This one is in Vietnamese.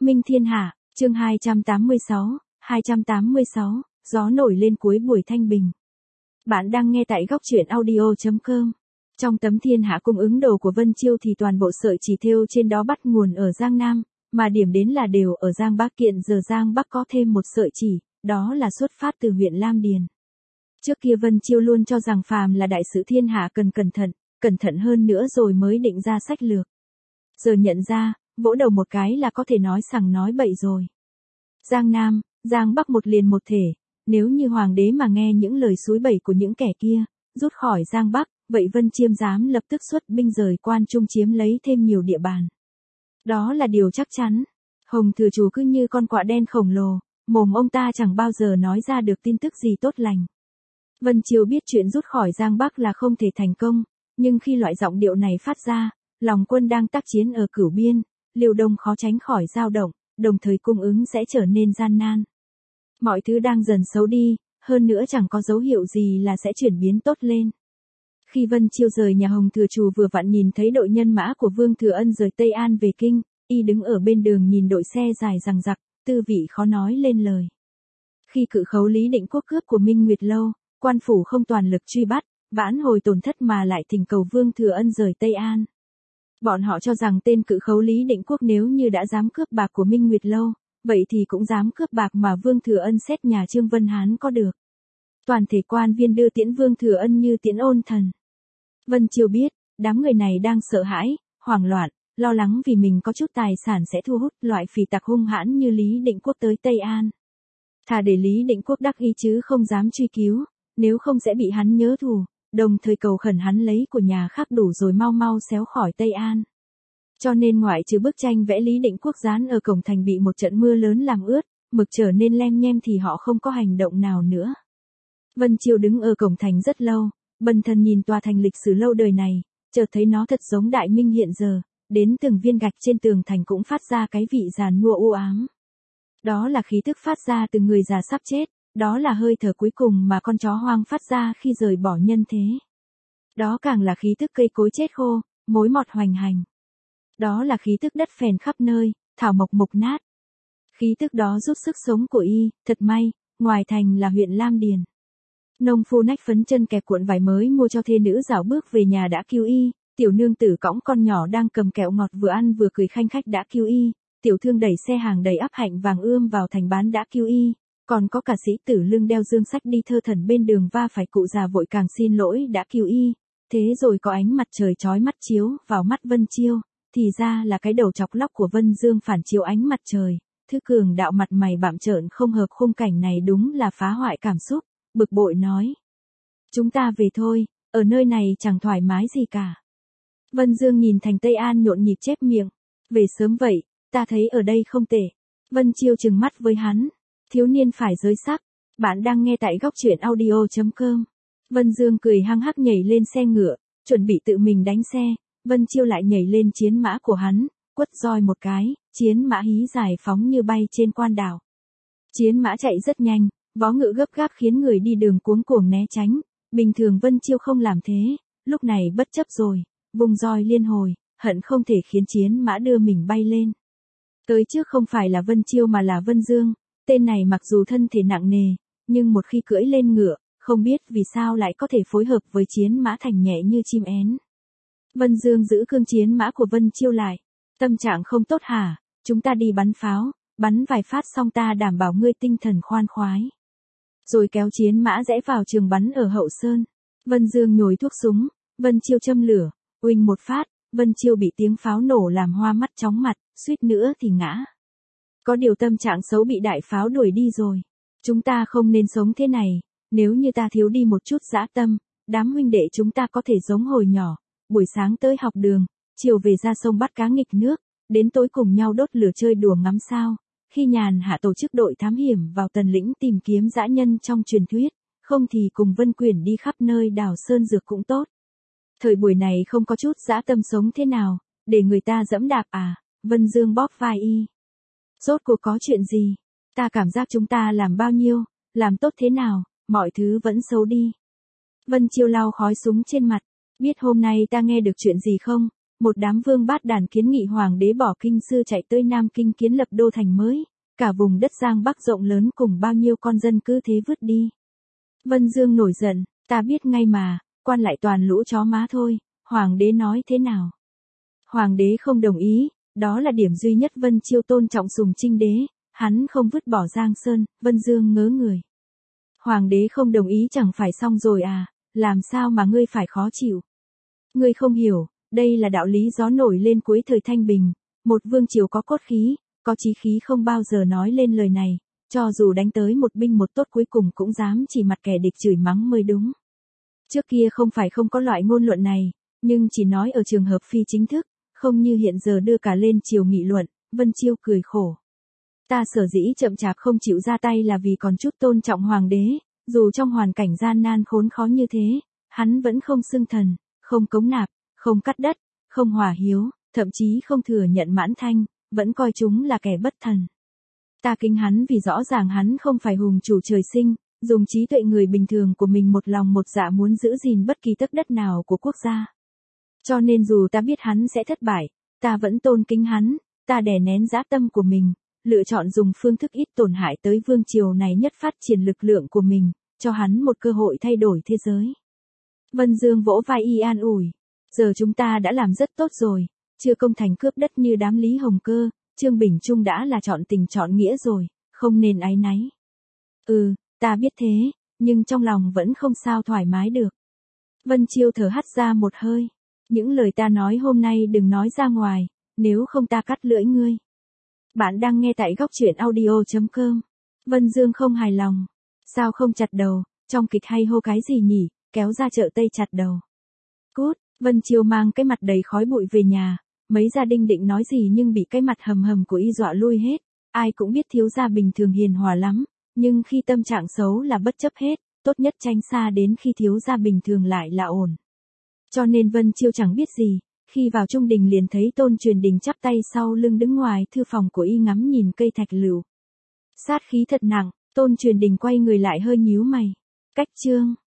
Minh Thiên Hạ, chương 286, gió nổi lên cuối buổi thanh bình. Bạn đang nghe tại góc truyện audio.com. Trong tấm Thiên Hạ cung ứng đồ của Vân Chiêu thì toàn bộ sợi chỉ thêu trên đó bắt nguồn ở Giang Nam, mà điểm đến là đều ở Giang Bắc. Hiện giờ Giang Bắc có thêm một sợi chỉ, đó là xuất phát từ huyện Lam Điền. Trước kia Vân Chiêu luôn cho rằng phàm là đại sự thiên hạ cần cẩn thận hơn nữa rồi mới định ra sách lược. Giờ nhận ra, vỗ đầu một cái là có thể nói sằng nói bậy rồi. Giang Nam, Giang Bắc một liền một thể, nếu như hoàng đế mà nghe những lời xúi bẩy của những kẻ kia, rút khỏi Giang Bắc, vậy Vân Chiêm dám lập tức xuất binh rời Quan Trung chiếm lấy thêm nhiều địa bàn. Đó là điều chắc chắn. Hồng Thừa Chủ cứ như con quạ đen khổng lồ, mồm ông ta chẳng bao giờ nói ra được tin tức gì tốt lành. Vân Chiêu biết chuyện rút khỏi Giang Bắc là không thể thành công, nhưng khi loại giọng điệu này phát ra, lòng quân đang tác chiến ở Cửu Biên, Liêu Đông khó tránh khỏi dao động, đồng thời cung ứng sẽ trở nên gian nan. Mọi thứ đang dần xấu đi, hơn nữa chẳng có dấu hiệu gì là sẽ chuyển biến tốt lên. Khi Vân Chiêu rời nhà Hồng Thừa Chủ vừa vặn nhìn thấy đội nhân mã của Vương Thừa Ân rời Tây An về kinh, y đứng ở bên đường nhìn đội xe dài dằng dặc, tư vị khó nói lên lời. Khi cự khấu Lý Định Quốc cướp của Minh Nguyệt Lâu, quan phủ không toàn lực truy bắt, vãn hồi tổn thất mà lại thỉnh cầu Vương Thừa Ân rời Tây An. Bọn họ cho rằng tên cự khấu Lý Định Quốc nếu như đã dám cướp bạc của Minh Nguyệt Lâu, vậy thì cũng dám cướp bạc mà Vương Thừa Ân xét nhà Trương Vân Hán có được. Toàn thể quan viên đưa tiễn Vương Thừa Ân như tiễn ôn thần. Vân Chiêu biết, đám người này đang sợ hãi, hoảng loạn, lo lắng vì mình có chút tài sản sẽ thu hút loại phỉ tặc hung hãn như Lý Định Quốc tới Tây An. Thà để Lý Định Quốc đắc ý chứ không dám truy cứu, nếu không sẽ bị hắn nhớ thù, đồng thời cầu khẩn hắn lấy của nhà khác đủ rồi mau mau xéo khỏi Tây An. Cho nên ngoại trừ bức tranh vẽ Lý Định Quốc dán ở cổng thành bị một trận mưa lớn làm ướt, mực trở nên lem nhem thì họ không có hành động nào nữa. Vân Chiêu đứng ở cổng thành rất lâu, bần thần nhìn tòa thành lịch sử lâu đời này, chợt thấy nó thật giống Đại Minh hiện giờ, đến từng viên gạch trên tường thành cũng phát ra cái vị giàn nua u ám. Đó là khí tức phát ra từ người già sắp chết, đó là hơi thở cuối cùng mà con chó hoang phát ra khi rời bỏ nhân thế. Đó càng là khí tức cây cối chết khô, mối mọt hoành hành. Đó là khí tức đất phèn khắp nơi, thảo mộc mục nát. Khí tức đó rút sức sống của y, thật may, ngoài thành là huyện Lam Điền. Nông phu nách phấn chân kẹp cuộn vải mới mua cho thê nữ dạo bước về nhà đã cứu y, tiểu nương tử cõng con nhỏ đang cầm kẹo ngọt vừa ăn vừa cười khanh khách đã cứu y, tiểu thương đẩy xe hàng đầy ắp hạnh vàng ươm vào thành bán đã cứu y, còn có cả sĩ tử lưng đeo dương sách đi thơ thẩn bên đường va phải cụ già vội càng xin lỗi đã cứu y. Thế rồi có ánh mặt trời chói mắt chiếu vào mắt Vân Chiêu, thì ra là cái đầu chọc lóc của Vân Dương phản chiếu ánh mặt trời, thứ cường đạo mặt mày bặm trợn không hợp khung cảnh này đúng là phá hoại cảm xúc, bực bội nói. Chúng ta về thôi, ở nơi này chẳng thoải mái gì cả. Vân Dương nhìn thành Tây An nhộn nhịp chép miệng, về sớm vậy, ta thấy ở đây không tệ. Vân Chiêu trừng mắt với hắn, thiếu niên phải giới sắc, bạn đang nghe tại góc truyện audio.com. Vân Dương cười hăng hắc nhảy lên xe ngựa, chuẩn bị tự mình đánh xe, Vân Chiêu lại nhảy lên chiến mã của hắn, quất roi một cái, chiến mã hí giải phóng như bay trên quan đảo. Chiến mã chạy rất nhanh, vó ngựa gấp gáp khiến người đi đường cuống cuồng né tránh, bình thường Vân Chiêu không làm thế, lúc này bất chấp rồi, vùng roi liên hồi, hận không thể khiến chiến mã đưa mình bay lên. Tới trước không phải là Vân Chiêu mà là Vân Dương, tên này mặc dù thân thể nặng nề, nhưng một khi cưỡi lên ngựa, không biết vì sao lại có thể phối hợp với chiến mã thành nhẹ như chim én. Vân Dương giữ cương chiến mã của Vân Chiêu lại, tâm trạng không tốt hả, chúng ta đi bắn pháo, bắn vài phát xong ta đảm bảo ngươi tinh thần khoan khoái. Rồi kéo chiến mã rẽ vào trường bắn ở hậu sơn, Vân Dương nhồi thuốc súng, Vân Chiêu châm lửa, uỳnh một phát, Vân Chiêu bị tiếng pháo nổ làm hoa mắt chóng mặt, suýt nữa thì ngã. Có điều tâm trạng xấu bị đại pháo đuổi đi rồi. Chúng ta không nên sống thế này, nếu như ta thiếu đi một chút dã tâm, đám huynh đệ chúng ta có thể giống hồi nhỏ, buổi sáng tới học đường, chiều về ra sông bắt cá nghịch nước, đến tối cùng nhau đốt lửa chơi đùa ngắm sao, khi nhàn hạ tổ chức đội thám hiểm vào Tần Lĩnh tìm kiếm dã nhân trong truyền thuyết, không thì cùng Vân Quyển đi khắp nơi đào sơn dược cũng tốt. Thời buổi này không có chút dã tâm sống thế nào, để người ta dẫm đạp à, Vân Dương bóp vai y. Rốt cuộc có chuyện gì? Ta cảm giác chúng ta làm bao nhiêu, làm tốt thế nào, mọi thứ vẫn xấu đi. Vân Chiêu lau khói súng trên mặt, biết hôm nay ta nghe được chuyện gì không? một đám vương bát đàn kiến nghị hoàng đế bỏ kinh sư chạy tới Nam Kinh kiến lập đô thành mới, cả vùng đất Giang Bắc rộng lớn cùng bao nhiêu con dân cứ thế vứt đi. Vân Dương nổi giận, ta biết ngay mà, quan lại toàn lũ chó má thôi, hoàng đế nói thế nào? Hoàng đế không đồng ý, đó là điểm duy nhất Vân Chiêu tôn trọng sùng Trinh đế, hắn không vứt bỏ Giang Sơn. Vân Dương ngớ người. Hoàng đế không đồng ý chẳng phải xong rồi à, làm sao mà ngươi phải khó chịu? Ngươi không hiểu, đây là đạo lý gió nổi lên cuối thời Thanh Bình, một vương triều có cốt khí, có chí khí không bao giờ nói lên lời này, cho dù đánh tới một binh một tốt cuối cùng cũng dám chỉ mặt kẻ địch chửi mắng mới đúng. Trước kia không phải không có loại ngôn luận này, nhưng chỉ nói ở trường hợp phi chính thức, không như hiện giờ đưa cả lên triều nghị luận. Vân Chiêu cười khổ. Ta sở dĩ chậm chạp không chịu ra tay là vì còn chút tôn trọng hoàng đế, dù trong hoàn cảnh gian nan khốn khó như thế, hắn vẫn không xưng thần, không cống nạp, không cắt đất, không hòa hiếu, thậm chí không thừa nhận Mãn Thanh, vẫn coi chúng là kẻ bất thần. Ta kính hắn vì rõ ràng hắn không phải hùng chủ trời sinh, dùng trí tuệ người bình thường của mình một lòng một dạ muốn giữ gìn bất kỳ tấc đất nào của quốc gia. Cho nên dù ta biết hắn sẽ thất bại, ta vẫn tôn kính hắn, ta đè nén dã tâm của mình, lựa chọn dùng phương thức ít tổn hại tới vương triều này nhất phát triển lực lượng của mình, cho hắn một cơ hội thay đổi thế giới. Vân Dương vỗ vai y an ủi. Giờ chúng ta đã làm rất tốt rồi, chưa công thành cướp đất như đám Lý Hồng Cơ, Trương Bình Trung đã là chọn tình chọn nghĩa rồi, không nên áy náy. Ừ, ta biết thế, nhưng trong lòng vẫn không sao thoải mái được. Vân Chiêu thở hắt ra một hơi. Những lời ta nói hôm nay đừng nói ra ngoài, nếu không ta cắt lưỡi ngươi. Bạn đang nghe tại góc truyện audio.com. Vân Dương không hài lòng. Sao không chặt đầu, trong kịch hay hô cái gì nhỉ, kéo ra chợ Tây chặt đầu. Cút, Vân Chiêu mang cái mặt đầy khói bụi về nhà, mấy gia đình định nói gì nhưng bị cái mặt hầm hầm của y dọa lui hết. Ai cũng biết thiếu gia bình thường hiền hòa lắm, nhưng khi tâm trạng xấu là bất chấp hết, tốt nhất tránh xa đến khi thiếu gia bình thường lại là ổn. Cho nên Vân Chiêu chẳng biết gì, khi vào trung đình liền thấy Tôn Truyền Đình chắp tay sau lưng đứng ngoài thư phòng của y ngắm nhìn cây thạch lựu. Sát khí thật nặng, Tôn Truyền Đình quay người lại hơi nhíu mày. Cách chương